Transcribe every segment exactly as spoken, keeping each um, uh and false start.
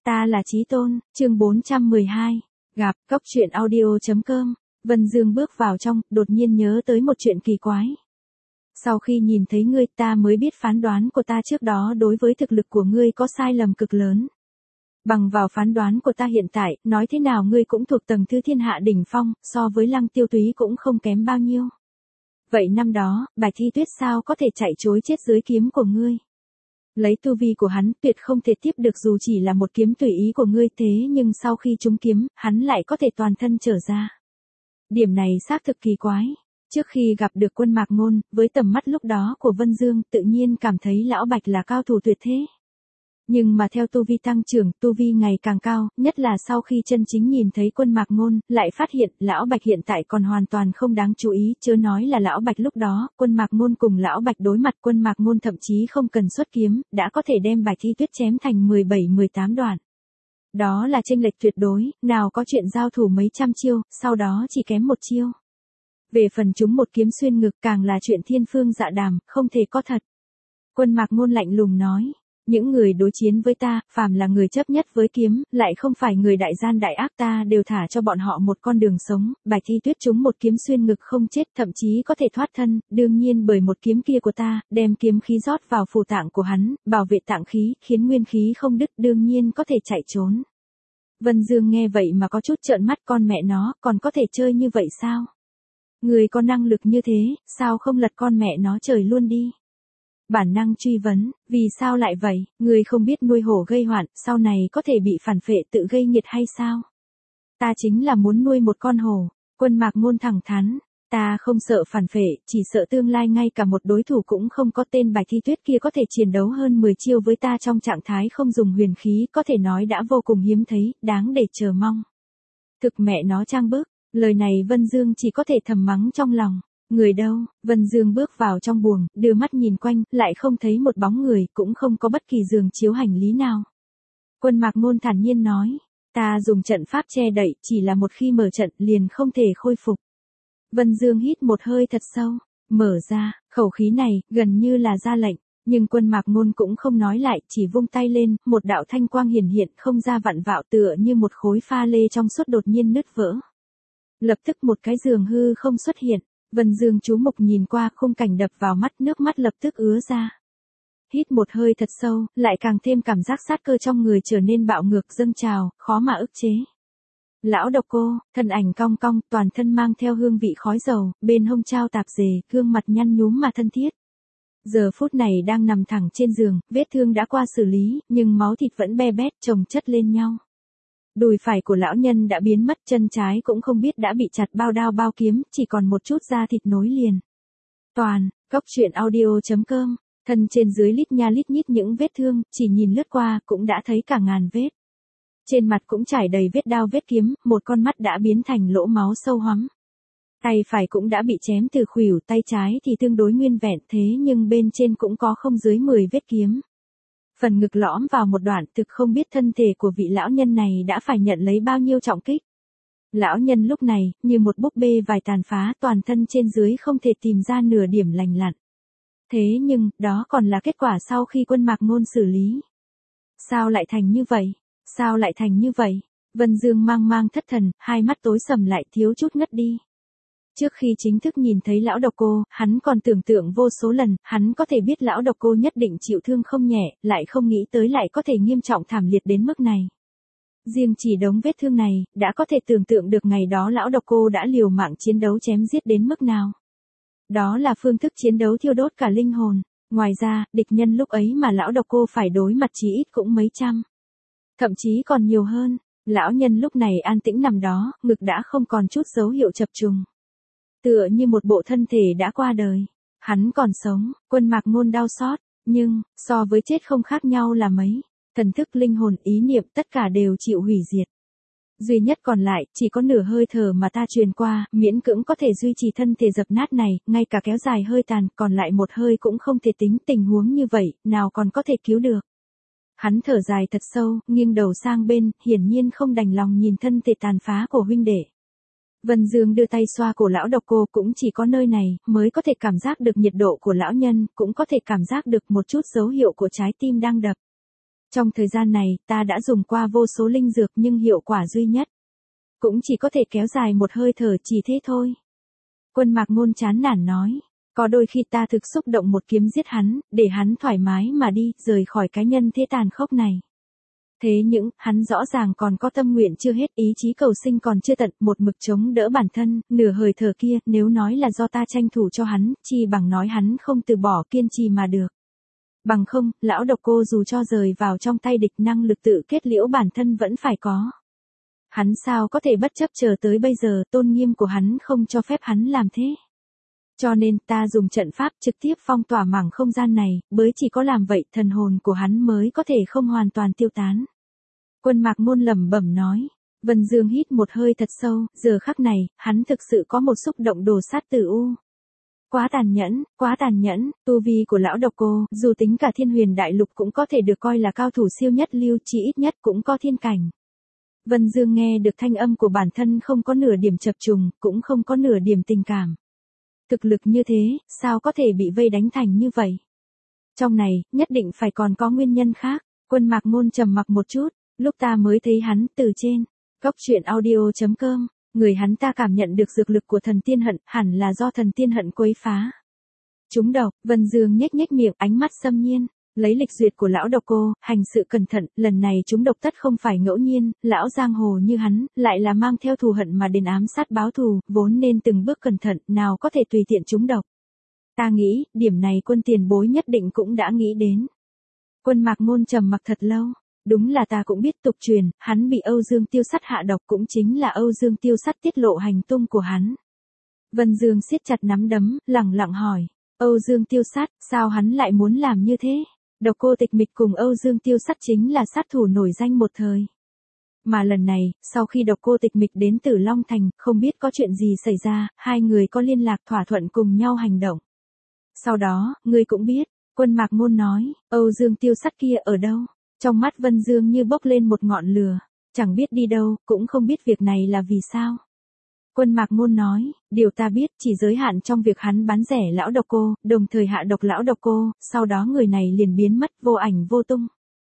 Ta là Chí Tôn, chương bốn trăm mười hai, gặp, cốc truyện audio chấm com. Vân Dương bước vào trong, đột nhiên nhớ tới một chuyện kỳ quái. Sau khi nhìn thấy ngươi, ta mới biết phán đoán của ta trước đó đối với thực lực của ngươi có sai lầm cực lớn. Bằng vào phán đoán của ta hiện tại, nói thế nào ngươi cũng thuộc tầng thứ thiên hạ đỉnh phong, so với Lăng Tiêu Túy cũng không kém bao nhiêu. Vậy năm đó, Bạch Thi Tuyết sao có thể chạy trối chết dưới kiếm của ngươi? Lấy tu vi của hắn, tuyệt không thể tiếp được dù chỉ là một kiếm tùy ý của ngươi, thế nhưng sau khi trúng kiếm, hắn lại có thể toàn thân trở ra. Điểm này xác thực kỳ quái. Trước khi gặp được Quân Mạc Ngôn, với tầm mắt lúc đó của Vân Dương, tự nhiên cảm thấy lão Bạch là cao thủ tuyệt thế. Nhưng mà theo tu vi tăng trưởng, tu vi ngày càng cao, nhất là sau khi chân chính nhìn thấy Quân Mạc Ngôn, lại phát hiện lão Bạch hiện tại còn hoàn toàn không đáng chú ý, chớ nói là lão Bạch lúc đó, Quân Mạc Ngôn cùng lão Bạch đối mặt, Quân Mạc Ngôn thậm chí không cần xuất kiếm, đã có thể đem Bạch Thi Tuyết chém thành mười bảy mười tám đoạn. Đó là chênh lệch tuyệt đối, nào có chuyện giao thủ mấy trăm chiêu, sau đó chỉ kém một chiêu. Về phần chúng một kiếm xuyên ngực, càng là chuyện thiên phương dạ đàm, không thể có thật. Quân Mạc Ngôn lạnh lùng nói. Những người đối chiến với ta, phàm là người chấp nhất với kiếm, lại không phải người đại gian đại ác, ta đều thả cho bọn họ một con đường sống. Bạch Thi Tuyết trúng một kiếm xuyên ngực không chết, thậm chí có thể thoát thân, đương nhiên bởi một kiếm kia của ta, đem kiếm khí rót vào phù tạng của hắn, bảo vệ tạng khí, khiến nguyên khí không đứt, đương nhiên có thể chạy trốn. Vân Dương nghe vậy mà có chút trợn mắt, con mẹ nó, còn có thể chơi như vậy sao? Người có năng lực như thế, sao không lật con mẹ nó trời luôn đi? Bản năng truy vấn, vì sao lại vậy, người không biết nuôi hổ gây hoạn, sau này có thể bị phản phệ tự gây nghiệt hay sao? Ta chính là muốn nuôi một con hổ. Quân Mạc Ngôn thẳng thắn, ta không sợ phản phệ, chỉ sợ tương lai ngay cả một đối thủ cũng không có tên Bạch Thi Tuyết kia có thể chiến đấu hơn mười chiêu với ta trong trạng thái không dùng huyền khí, có thể nói đã vô cùng hiếm thấy, đáng để chờ mong. Thực mẹ nó trang bức, lời này Vân Dương chỉ có thể thầm mắng trong lòng. Người đâu? Vân Dương bước vào trong buồng, đưa mắt nhìn quanh, lại không thấy một bóng người, cũng không có bất kỳ giường chiếu hành lý nào. Quân Mạc Ngôn thản nhiên nói, ta dùng trận pháp che đậy, chỉ là một khi mở trận liền không thể khôi phục. Vân Dương hít một hơi thật sâu, mở ra, khẩu khí này, gần như là ra lệnh, nhưng Quân Mạc Ngôn cũng không nói lại, chỉ vung tay lên, một đạo thanh quang hiển hiện không ra vặn vạo tựa như một khối pha lê trong suốt đột nhiên nứt vỡ. Lập tức một cái giường hư không xuất hiện. Vân Dương chú mục nhìn qua, khung cảnh đập vào mắt, nước mắt lập tức ứa ra. Hít một hơi thật sâu, lại càng thêm cảm giác sát cơ trong người trở nên bạo ngược dâng trào, khó mà ức chế. Lão Độc Cô, thân ảnh cong cong, toàn thân mang theo hương vị khói dầu, bên hông trao tạp dề, gương mặt nhăn nhúm mà thân thiết. Giờ phút này đang nằm thẳng trên giường, vết thương đã qua xử lý, nhưng máu thịt vẫn be bét chồng chất lên nhau. Đùi phải của lão nhân đã biến mất, chân trái cũng không biết đã bị chặt bao đao bao kiếm, chỉ còn một chút da thịt nối liền. Toàn, cốc truyện audio chấm com, thân trên dưới lít nha lít nhít những vết thương, chỉ nhìn lướt qua cũng đã thấy cả ngàn vết. Trên mặt cũng trải đầy vết đao vết kiếm, một con mắt đã biến thành lỗ máu sâu hoắm. Tay phải cũng đã bị chém từ khuỷu, tay trái thì tương đối nguyên vẹn, thế nhưng bên trên cũng có không dưới mười vết kiếm. Phần ngực lõm vào một đoạn, thực không biết thân thể của vị lão nhân này đã phải nhận lấy bao nhiêu trọng kích. Lão nhân lúc này, như một búp bê vải tàn phá, toàn thân trên dưới không thể tìm ra nửa điểm lành lặn. Thế nhưng, đó còn là kết quả sau khi Quân Mạc Ngôn xử lý. Sao lại thành như vậy? Sao lại thành như vậy? Vân Dương mang mang thất thần, hai mắt tối sầm lại, thiếu chút ngất đi. Trước khi chính thức nhìn thấy lão Độc Cô, hắn còn tưởng tượng vô số lần, hắn có thể biết lão Độc Cô nhất định chịu thương không nhẹ, lại không nghĩ tới lại có thể nghiêm trọng thảm liệt đến mức này. Riêng chỉ đống vết thương này, đã có thể tưởng tượng được ngày đó lão Độc Cô đã liều mạng chiến đấu chém giết đến mức nào. Đó là phương thức chiến đấu thiêu đốt cả linh hồn. Ngoài ra, địch nhân lúc ấy mà lão Độc Cô phải đối mặt chí ít cũng mấy trăm. Thậm chí còn nhiều hơn. Lão nhân lúc này an tĩnh nằm đó, ngực đã không còn chút dấu hiệu chập trùng. Tựa như một bộ thân thể đã qua đời. Hắn còn sống, Quân Mạc Ngôn đau xót, nhưng, so với chết không khác nhau là mấy. Thần thức, linh hồn, ý niệm tất cả đều chịu hủy diệt. Duy nhất còn lại, chỉ có nửa hơi thở mà ta truyền qua, miễn cưỡng có thể duy trì thân thể dập nát này, ngay cả kéo dài hơi tàn, còn lại một hơi cũng không thể tính, tình huống như vậy, nào còn có thể cứu được. Hắn thở dài thật sâu, nghiêng đầu sang bên, hiển nhiên không đành lòng nhìn thân thể tàn phá của huynh đệ. Vân Dương đưa tay xoa cổ lão Độc Cô, cũng chỉ có nơi này, mới có thể cảm giác được nhiệt độ của lão nhân, cũng có thể cảm giác được một chút dấu hiệu của trái tim đang đập. Trong thời gian này, ta đã dùng qua vô số linh dược nhưng hiệu quả duy nhất. Cũng chỉ có thể kéo dài một hơi thở, chỉ thế thôi. Quân Mạc Ngôn chán nản nói. Có đôi khi ta thực xúc động một kiếm giết hắn, để hắn thoải mái mà đi, rời khỏi cái nhân thế tàn khốc này. Thế nhưng, hắn rõ ràng còn có tâm nguyện chưa hết, ý chí cầu sinh còn chưa tận, một mực chống đỡ bản thân, nửa hơi thở kia, nếu nói là do ta tranh thủ cho hắn, chi bằng nói hắn không từ bỏ kiên trì mà được. Bằng không, lão độc cô dù cho rời vào trong tay địch, năng lực tự kết liễu bản thân vẫn phải có. Hắn sao có thể bất chấp chờ tới bây giờ, tôn nghiêm của hắn không cho phép hắn làm thế. Cho nên ta dùng trận pháp trực tiếp phong tỏa mảng không gian này, bởi chỉ có làm vậy thần hồn của hắn mới có thể không hoàn toàn tiêu tán. Quân Mạc Ngôn lẩm bẩm nói. Vân Dương hít một hơi thật sâu, giờ khắc này, hắn thực sự có một xúc động đồ sát tử u. Quá tàn nhẫn, quá tàn nhẫn, tu vi của lão độc cô, dù tính cả Thiên Huyền Đại Lục cũng có thể được coi là cao thủ siêu nhất lưu, chỉ ít nhất cũng có thiên cảnh. Vân Dương nghe được thanh âm của bản thân không có nửa điểm chập trùng, cũng không có nửa điểm tình cảm. Thực lực như thế, sao có thể bị vây đánh thành như vậy? Trong này, nhất định phải còn có nguyên nhân khác. Quân Mạc Ngôn trầm mặc một chút, lúc ta mới thấy hắn từ trên. Cốc truyện audio chấm com, người hắn ta cảm nhận được dược lực của thần tiên hận, hẳn là do thần tiên hận quấy phá. Trúng độc, Vân Dương nhếch nhếch miệng, ánh mắt xâm nhiên. Lấy lịch duyệt của lão độc cô, hành sự cẩn thận, lần này trúng độc tất không phải ngẫu nhiên, lão giang hồ như hắn, lại là mang theo thù hận mà đến ám sát báo thù, vốn nên từng bước cẩn thận, nào có thể tùy tiện trúng độc. Ta nghĩ, điểm này quân tiền bối nhất định cũng đã nghĩ đến. Quân Mạc Ngôn trầm mặc thật lâu, đúng là ta cũng biết tục truyền, hắn bị Âu Dương Tiêu Sắt hạ độc, cũng chính là Âu Dương Tiêu Sắt tiết lộ hành tung của hắn. Vân Dương siết chặt nắm đấm, lẳng lặng hỏi, Âu Dương Tiêu Sắt, sao hắn lại muốn làm như thế? Độc Cô Tịch Mịch cùng Âu Dương Tiêu Sắt chính là sát thủ nổi danh một thời. Mà lần này, sau khi Độc Cô Tịch Mịch đến Tử Long Thành, không biết có chuyện gì xảy ra, hai người có liên lạc thỏa thuận cùng nhau hành động. Sau đó, ngươi cũng biết, Quân Mạc Ngôn nói, Âu Dương Tiêu Sắt kia ở đâu? Trong mắt Vân Dương như bốc lên một ngọn lửa, chẳng biết đi đâu, cũng không biết việc này là vì sao. Quân Mạc Ngôn nói, điều ta biết chỉ giới hạn trong việc hắn bán rẻ lão độc cô, đồng thời hạ độc lão độc cô, sau đó người này liền biến mất vô ảnh vô tung.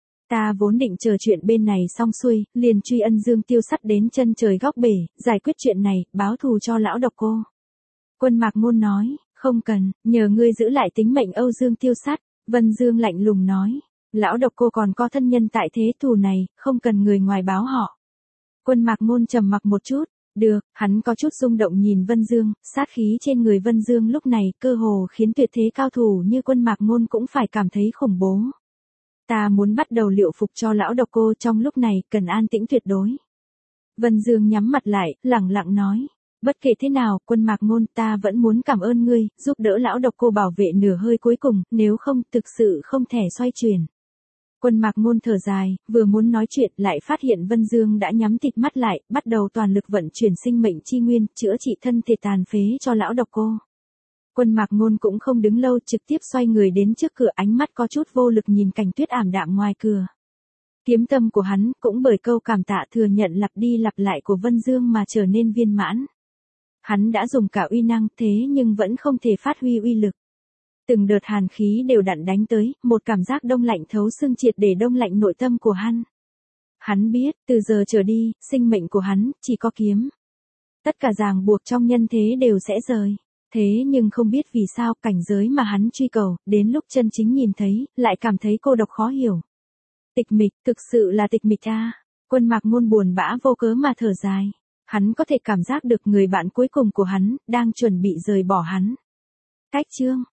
Ta vốn định chờ chuyện bên này xong xuôi, liền truy ân Dương Tiêu Sắt đến chân trời góc bể, giải quyết chuyện này, báo thù cho lão độc cô. Quân Mạc Ngôn nói, không cần, nhờ ngươi giữ lại tính mệnh Âu Dương Tiêu Sắt. Vân Dương lạnh lùng nói, lão độc cô còn có thân nhân tại thế thù này, không cần người ngoài báo họ. Quân Mạc Ngôn trầm mặc một chút. Được, hắn có chút rung động nhìn Vân Dương, sát khí trên người Vân Dương lúc này cơ hồ khiến tuyệt thế cao thủ như Quân Mạc Ngôn cũng phải cảm thấy khủng bố. Ta muốn bắt đầu liệu phục cho lão độc cô, trong lúc này cần an tĩnh tuyệt đối. Vân Dương nhắm mặt lại, lẳng lặng nói, bất kể thế nào, Quân Mạc Ngôn, ta vẫn muốn cảm ơn ngươi, giúp đỡ lão độc cô bảo vệ nửa hơi cuối cùng, nếu không, thực sự không thể xoay chuyển. Quân Mạc Ngôn thở dài, vừa muốn nói chuyện lại phát hiện Vân Dương đã nhắm thịt mắt lại, bắt đầu toàn lực vận chuyển sinh mệnh chi nguyên, chữa trị thân thể tàn phế cho lão độc cô. Quân Mạc Ngôn cũng không đứng lâu, trực tiếp xoay người đến trước cửa, ánh mắt có chút vô lực nhìn cảnh tuyết ảm đạm ngoài cửa. Kiếm tâm của hắn cũng bởi câu cảm tạ thừa nhận lặp đi lặp lại của Vân Dương mà trở nên viên mãn. Hắn đã dùng cả uy năng thế nhưng vẫn không thể phát huy uy lực. Từng đợt hàn khí đều đặn đánh tới, một cảm giác đông lạnh thấu xương triệt để đông lạnh nội tâm của hắn. Hắn biết, từ giờ trở đi, sinh mệnh của hắn, chỉ có kiếm. Tất cả ràng buộc trong nhân thế đều sẽ rời. Thế nhưng không biết vì sao, cảnh giới mà hắn truy cầu, đến lúc chân chính nhìn thấy, lại cảm thấy cô độc khó hiểu. Tịch mịch, thực sự là tịch mịch a. Quân Mạc Ngôn buồn bã vô cớ mà thở dài. Hắn có thể cảm giác được người bạn cuối cùng của hắn, đang chuẩn bị rời bỏ hắn. Cách chương